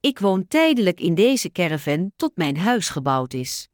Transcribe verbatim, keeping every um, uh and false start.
Ik woon tijdelijk in deze caravan tot mijn huis gebouwd is.